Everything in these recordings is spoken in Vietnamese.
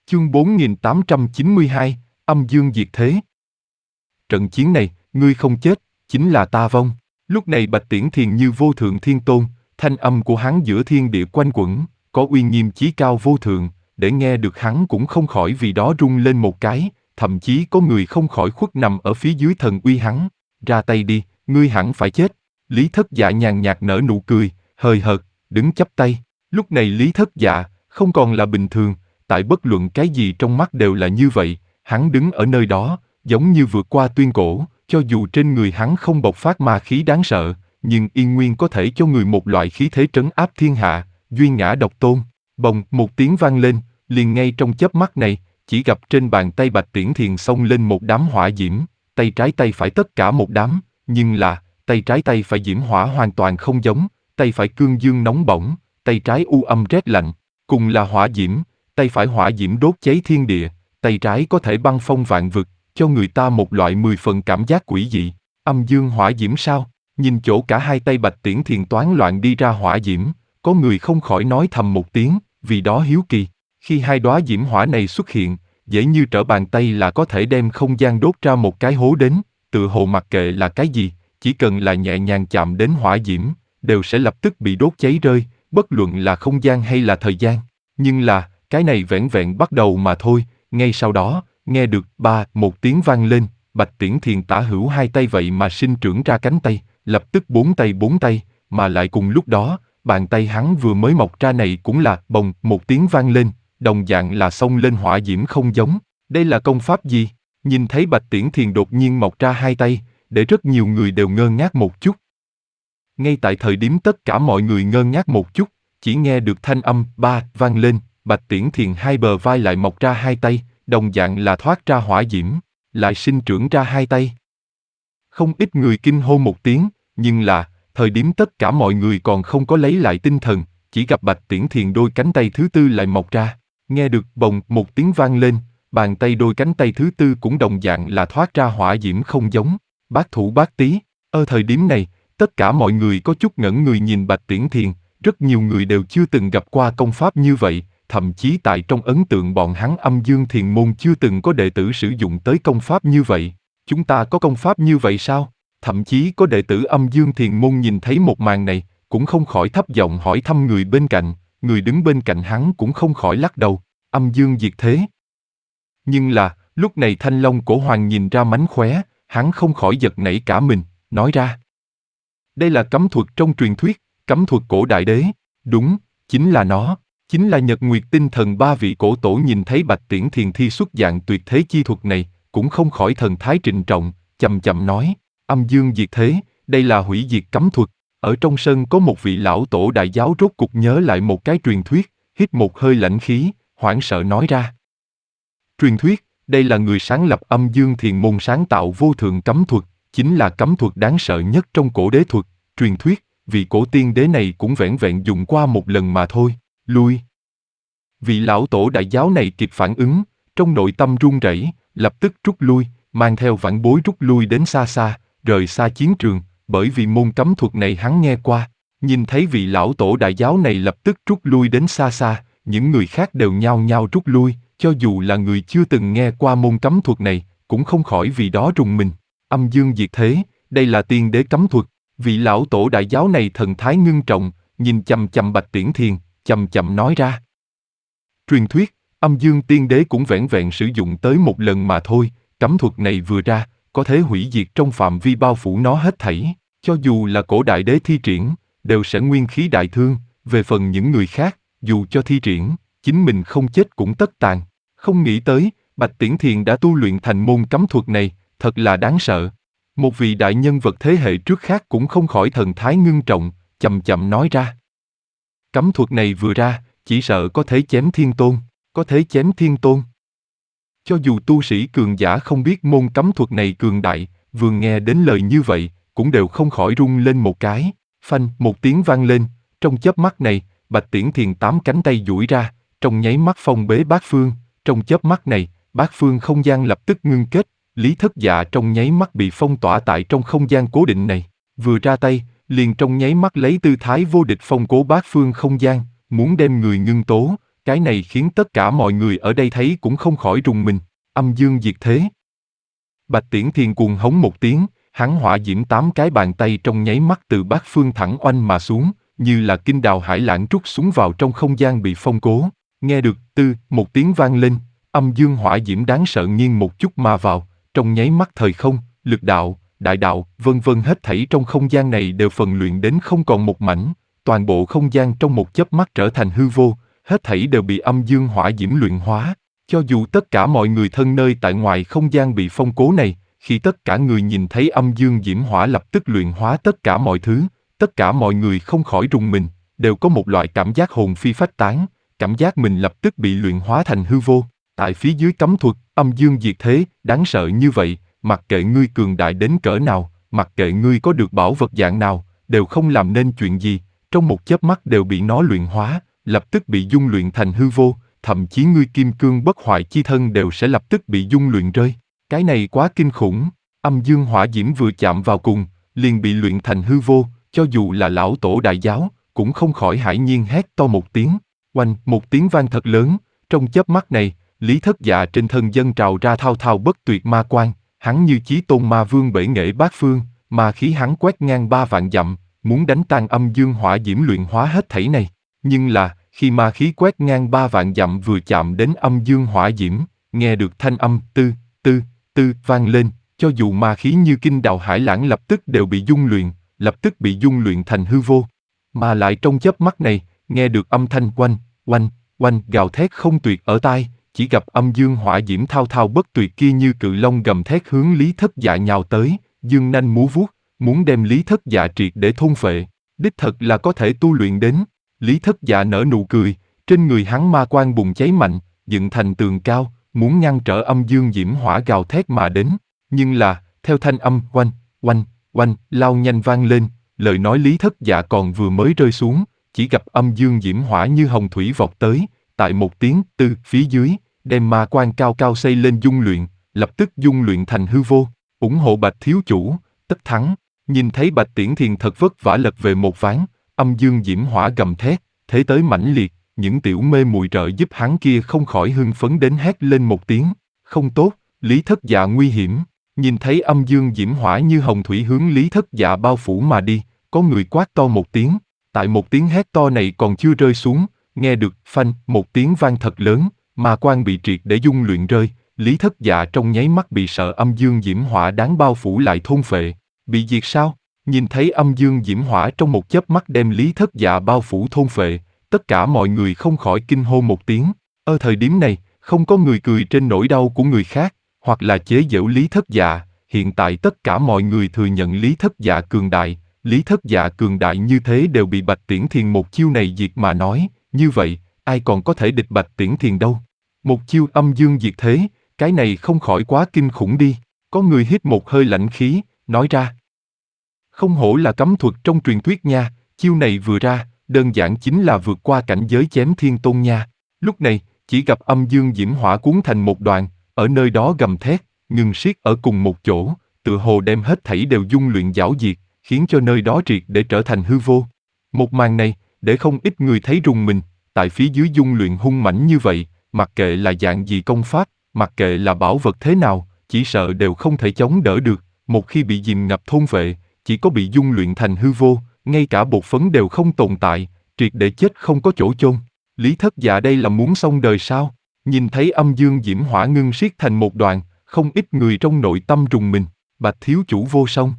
Chương 4892, âm dương diệt thế. Trận chiến này, ngươi không chết, chính là ta vong. Lúc này Bạch Tiễn Thiền như vô thượng thiên tôn, thanh âm của hắn giữa thiên địa quanh quẩn, có uy nghiêm chí cao vô thượng, để nghe được hắn cũng không khỏi vì đó rung lên một cái, thậm chí có người không khỏi khuất nằm ở phía dưới thần uy hắn. Ra tay đi, ngươi hẳn phải chết. Lý Thất Dạ nhàn nhạt nở nụ cười, hời hợt, đứng chắp tay. Lúc này Lý Thất Dạ không còn là bình thường, tại bất luận cái gì trong mắt đều là như vậy, hắn đứng ở nơi đó, giống như vượt qua tuyên cổ, cho dù trên người hắn không bộc phát ma khí đáng sợ, nhưng yên nguyên có thể cho người một loại khí thế trấn áp thiên hạ, duy ngã độc tôn. Bồng, một tiếng vang lên, liền ngay trong chớp mắt này, chỉ gặp trên bàn tay Bạch Tiễn Thiền xông lên một đám hỏa diễm, tay trái tay phải tất cả một đám, nhưng là, tay trái tay phải diễm hỏa hoàn toàn không giống, tay phải cương dương nóng bỏng, tay trái u âm rét lạnh, cùng là hỏa diễm, tay phải hỏa diễm đốt cháy thiên địa, tay trái có thể băng phong vạn vực, cho người ta một loại 10 phần cảm giác quỷ dị. Âm dương hỏa diễm sao? Nhìn chỗ cả hai tay Bạch Tiễn Thiền toán loạn đi ra hỏa diễm, có người không khỏi nói thầm một tiếng, vì đó hiếu kỳ. Khi hai đóa diễm hỏa này xuất hiện, dễ như trở bàn tay là có thể đem không gian đốt ra một cái hố đến, tự hồ mặc kệ là cái gì, chỉ cần là nhẹ nhàng chạm đến hỏa diễm, đều sẽ lập tức bị đốt cháy rơi, bất luận là không gian hay là thời gian. Nhưng là, cái này vẻn vẹn bắt đầu mà thôi, ngay sau đó, nghe được một tiếng vang lên, Bạch Tiễn Thiền tả hữu hai tay vậy mà sinh trưởng ra cánh tay, lập tức bốn tay, mà lại cùng lúc đó, bàn tay hắn vừa mới mọc ra này cũng là bồng một tiếng vang lên, đồng dạng là xông lên hỏa diễm không giống. Đây là công pháp gì? Nhìn thấy Bạch Tiễn Thiền đột nhiên mọc ra hai tay, để rất nhiều người đều ngơ ngác một chút. Ngay tại thời điểm tất cả mọi người ngơ ngác một chút, chỉ nghe được thanh âm vang lên, Bạch Tiễn Thiền hai bờ vai lại mọc ra hai tay, đồng dạng là thoát ra hỏa diễm, lại sinh trưởng ra hai tay. Không ít người kinh hô một tiếng, nhưng là, thời điểm tất cả mọi người còn không có lấy lại tinh thần, chỉ gặp Bạch Tiễn Thiền đôi cánh tay thứ tư lại mọc ra, nghe được bồng một tiếng vang lên, bàn tay đôi cánh tay thứ tư cũng đồng dạng là thoát ra hỏa diễm không giống, bát thủ bát tý. Ở thời điểm này, tất cả mọi người có chút ngẩn người nhìn Bạch Tiễn Thiền, rất nhiều người đều chưa từng gặp qua công pháp như vậy, thậm chí tại trong ấn tượng bọn hắn âm dương thiền môn chưa từng có đệ tử sử dụng tới công pháp như vậy. Chúng ta có công pháp như vậy sao? Thậm chí có đệ tử âm dương thiền môn nhìn thấy một màn này, cũng không khỏi thấp giọng hỏi thăm người bên cạnh, người đứng bên cạnh hắn cũng không khỏi lắc đầu, âm dương diệt thế. Nhưng là, lúc này Thanh Long Cổ Hoàng nhìn ra mánh khóe, hắn không khỏi giật nảy cả mình, nói ra. Đây là cấm thuật trong truyền thuyết, cấm thuật cổ đại đế, đúng, chính là nó. Chính là Nhật Nguyệt Tinh Thần ba vị cổ tổ nhìn thấy Bạch Tiễn Thiền thi xuất dạng tuyệt thế chi thuật này, cũng không khỏi thần thái trịnh trọng, chậm chậm nói, âm dương diệt thế, đây là hủy diệt cấm thuật. Ở trong sân có một vị lão tổ đại giáo rốt cục nhớ lại một cái truyền thuyết, hít một hơi lãnh khí, hoảng sợ nói ra. Truyền thuyết, đây là người sáng lập âm dương thiền môn sáng tạo vô thượng cấm thuật, chính là cấm thuật đáng sợ nhất trong cổ đế thuật. Truyền thuyết, vị cổ tiên đế này cũng vẻn vẹn dùng qua một lần mà thôi. Lui. Vị lão tổ đại giáo này kịp phản ứng, trong nội tâm run rẩy, lập tức rút lui, mang theo vãn bối rút lui đến xa xa, rời xa chiến trường, bởi vì môn cấm thuật này hắn nghe qua. Nhìn thấy vị lão tổ đại giáo này lập tức rút lui đến xa xa, những người khác đều nhao nhao rút lui, cho dù là người chưa từng nghe qua môn cấm thuật này, cũng không khỏi vì đó rùng mình. Âm dương diệt thế, đây là tiên đế cấm thuật. Vị lão tổ đại giáo này thần thái ngưng trọng, nhìn chằm chằm Bạch Tiễn Thiền, chậm chậm nói ra. Truyền thuyết, âm dương tiên đế cũng vẻn vẹn sử dụng tới một lần mà thôi, cấm thuật này vừa ra, có thể hủy diệt trong phạm vi bao phủ nó hết thảy, cho dù là cổ đại đế thi triển, đều sẽ nguyên khí đại thương, về phần những người khác, dù cho thi triển, chính mình không chết cũng tất tàn. Không nghĩ tới, Bạch Tiễn Thiền đã tu luyện thành môn cấm thuật này, thật là đáng sợ. Một vị đại nhân vật thế hệ trước khác cũng không khỏi thần thái ngưng trọng, chậm chậm nói ra. Cấm thuật này vừa ra, chỉ sợ có thể chém thiên tôn, có thể chém thiên tôn. Cho dù tu sĩ cường giả không biết môn cấm thuật này cường đại, vừa nghe đến lời như vậy, cũng đều không khỏi rung lên một cái. Phanh, một tiếng vang lên, trong chớp mắt này, Bạch Tiễn Thiền 8 cánh tay duỗi ra, trong nháy mắt phong bế bát phương, trong chớp mắt này, bát phương không gian lập tức ngưng kết, Lý Thất Dạ trong nháy mắt bị phong tỏa tại trong không gian cố định này, vừa ra tay, liền trong nháy mắt lấy tư thái vô địch phong cố bát phương không gian, muốn đem người ngưng tố, Cái này khiến tất cả mọi người ở đây thấy cũng không khỏi rùng mình. Âm dương diệt thế. Bạch Tiễn Thiền cuồng hống một tiếng, hắn hỏa diễm 8 cái bàn tay trong nháy mắt từ bát phương thẳng oanh mà xuống, như là kinh đào hải lãng trút xuống vào trong không gian bị phong cố. Nghe được một tiếng vang lên, âm dương hỏa diễm đáng sợ nghiêng một chút mà vào, trong nháy mắt thời không, lực đạo, đại đạo, vân vân hết thảy trong không gian này đều phần luyện đến không còn một mảnh, toàn bộ không gian trong một chớp mắt trở thành hư vô, hết thảy đều bị âm dương hỏa diễm luyện hóa. Cho dù tất cả mọi người thân nơi tại ngoài không gian bị phong cố này, khi tất cả người nhìn thấy âm dương diễm hỏa lập tức luyện hóa tất cả mọi thứ, tất cả mọi người không khỏi rùng mình, đều có một loại cảm giác hồn phi phách tán, cảm giác mình lập tức bị luyện hóa thành hư vô. Tại phía dưới cấm thuật, âm dương diệt thế, đáng sợ như vậy, mặc kệ ngươi cường đại đến cỡ nào, mặc kệ ngươi có được bảo vật dạng nào, đều không làm nên chuyện gì, trong một chớp mắt đều bị nó luyện hóa, lập tức bị dung luyện thành hư vô, thậm chí ngươi kim cương bất hoại chi thân đều sẽ lập tức bị dung luyện rơi. Cái này quá kinh khủng, âm dương hỏa diễm vừa chạm vào cùng, liền bị luyện thành hư vô, cho dù là lão tổ đại giáo, cũng không khỏi hãi nhiên hét to một tiếng. Oanh, một tiếng vang thật lớn, trong chớp mắt này, Lý Thất Dạ trên thân dâng trào ra thao thao bất tuyệt ma quang, hắn như chí tôn ma vương bể nghệ bát phương, ma khí hắn quét ngang 3 vạn dặm, muốn đánh tan âm dương hỏa diễm luyện hóa hết thảy này. Nhưng là, khi ma khí quét ngang 3 vạn dặm vừa chạm đến âm dương hỏa diễm, nghe được thanh âm tư vang lên, cho dù ma khí như kinh đào hải lãng lập tức đều bị dung luyện, lập tức bị dung luyện thành hư vô. Mà lại trong chớp mắt này, nghe được âm thanh oanh gào thét không tuyệt ở tai, chỉ gặp âm dương hỏa diễm thao thao bất tuyệt kia như cự long gầm thét hướng Lý Thất Dạ nhào tới, dương nanh múa vuốt, muốn đem Lý Thất Dạ triệt để thôn phệ. Đích thật là có thể tu luyện đến. Lý Thất Dạ nở nụ cười, trên người hắn ma quang bùng cháy mạnh, dựng thành tường cao, muốn ngăn trở âm dương diễm hỏa gào thét mà đến. Nhưng là, theo thanh âm oanh lao nhanh vang lên, lời nói Lý Thất Dạ còn vừa mới rơi xuống, chỉ gặp âm dương diễm hỏa như hồng thủy vọt tới, tại một tiếng phía dưới, đem ma quang cao cao xây lên dung luyện, lập tức dung luyện thành hư vô. Ủng hộ Bạch thiếu chủ, tất thắng. Nhìn thấy Bạch Tiễn Thiền thật vất vả lật về một ván, âm dương diễm hỏa gầm thét, thế tới mãnh liệt, những tiểu mê muội trợ giúp hắn kia không khỏi hưng phấn đến hét lên một tiếng. Không tốt, Lý Thất Dạ nguy hiểm. Nhìn thấy âm dương diễm hỏa như hồng thủy hướng Lý Thất Dạ bao phủ mà đi, có người quát to một tiếng. Tại một tiếng hét to này còn chưa rơi xuống, nghe được phanh một tiếng vang thật lớn, ma quang bị triệt để dung luyện rơi, Lý Thất Dạ trong nháy mắt bị sợ âm dương diễm hỏa đáng bao phủ lại thôn phệ. Bị diệt sao? Nhìn thấy âm dương diễm hỏa trong một chớp mắt đem Lý Thất Dạ bao phủ thôn phệ, tất cả mọi người không khỏi kinh hô một tiếng. Ở thời điểm này, không có người cười trên nỗi đau của người khác, hoặc là chế giễu Lý Thất Dạ. Hiện tại tất cả mọi người thừa nhận Lý Thất Dạ cường đại, Lý Thất Dạ cường đại như thế đều bị Bạch Tiễn Thiền một chiêu này diệt mà nói, như vậy, ai còn có thể địch Bạch Tiễn Thiền đâu. Một chiêu âm dương diệt thế, cái này không khỏi quá kinh khủng đi. Có người hít một hơi lạnh khí, nói ra. Không hổ là cấm thuật trong truyền thuyết nha, chiêu này vừa ra, đơn giản chính là vượt qua cảnh giới chém thiên tôn nha. Lúc này, chỉ gặp âm dương diễm hỏa cuốn thành một đoàn, ở nơi đó gầm thét, ngừng siết ở cùng một chỗ, tựa hồ đem hết thảy đều dung luyện giảo diệt, khiến cho nơi đó triệt để trở thành hư vô. Một màn này, để không ít người thấy rùng mình, tại phía dưới dung luyện hung mãnh như vậy, mặc kệ là dạng gì công pháp, mặc kệ là bảo vật thế nào, chỉ sợ đều không thể chống đỡ được, một khi bị dìm ngập thôn vệ, chỉ có bị dung luyện thành hư vô, ngay cả bột phấn đều không tồn tại, triệt để chết không có chỗ chôn. Lý Thất Dạ đây là muốn xong đời sao? Nhìn thấy âm dương diễm hỏa ngưng siết thành một đoàn, không ít người trong nội tâm rùng mình, Bạch thiếu chủ vô song.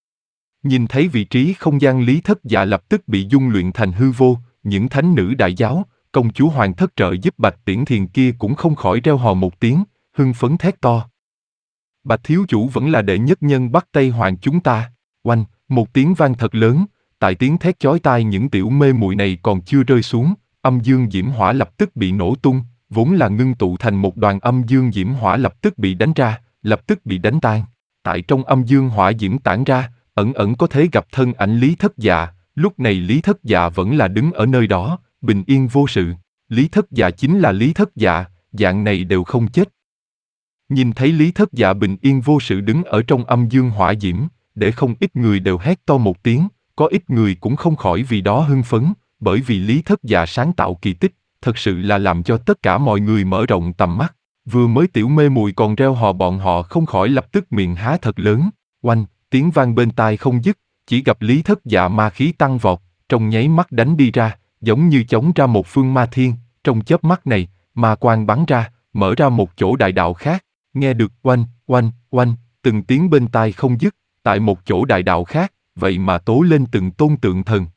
Nhìn thấy vị trí không gian Lý Thất Dạ lập tức bị dung luyện thành hư vô, những thánh nữ đại giáo, công chúa hoàng thất trợ giúp Bạch Tiễn Thiền kia cũng không khỏi reo hò một tiếng, hưng phấn thét to. Bạch thiếu chủ vẫn là đệ nhất nhân Bắc Tây Hoàng chúng ta. Oanh, một tiếng vang thật lớn, tại tiếng thét chói tai những tiểu mê muội này còn chưa rơi xuống, âm dương diễm hỏa lập tức bị nổ tung, vốn là ngưng tụ thành một đoàn âm dương diễm hỏa lập tức bị đánh ra, lập tức bị đánh tan. Tại trong âm dương hỏa diễm tản ra, ẩn ẩn có thể gặp thân ảnh Lý Thất Dạ, lúc này Lý Thất Dạ vẫn là đứng ở nơi đó, bình yên vô sự. Lý Thất Dạ chính là Lý Thất Dạ, dạng này đều không chết. Nhìn thấy Lý Thất Dạ bình yên vô sự đứng ở trong âm dương hỏa diễm, để không ít người đều hét to một tiếng, có ít người cũng không khỏi vì đó hưng phấn, bởi vì Lý Thất Dạ sáng tạo kỳ tích, thật sự là làm cho tất cả mọi người mở rộng tầm mắt. Vừa mới tiểu mê muội còn reo hò bọn họ không khỏi lập tức miệng há thật lớn. Oanh, tiếng vang bên tai không dứt, chỉ gặp Lý Thất Dạ ma khí tăng vọt, trong nháy mắt đánh đi ra, giống như chống ra một phương ma thiên, trong chớp mắt này, ma quang bắn ra, mở ra một chỗ đại đạo khác, nghe được oanh, oanh, oanh, từng tiếng bên tai không dứt, tại một chỗ đại đạo khác, vậy mà tố lên từng tôn tượng thần.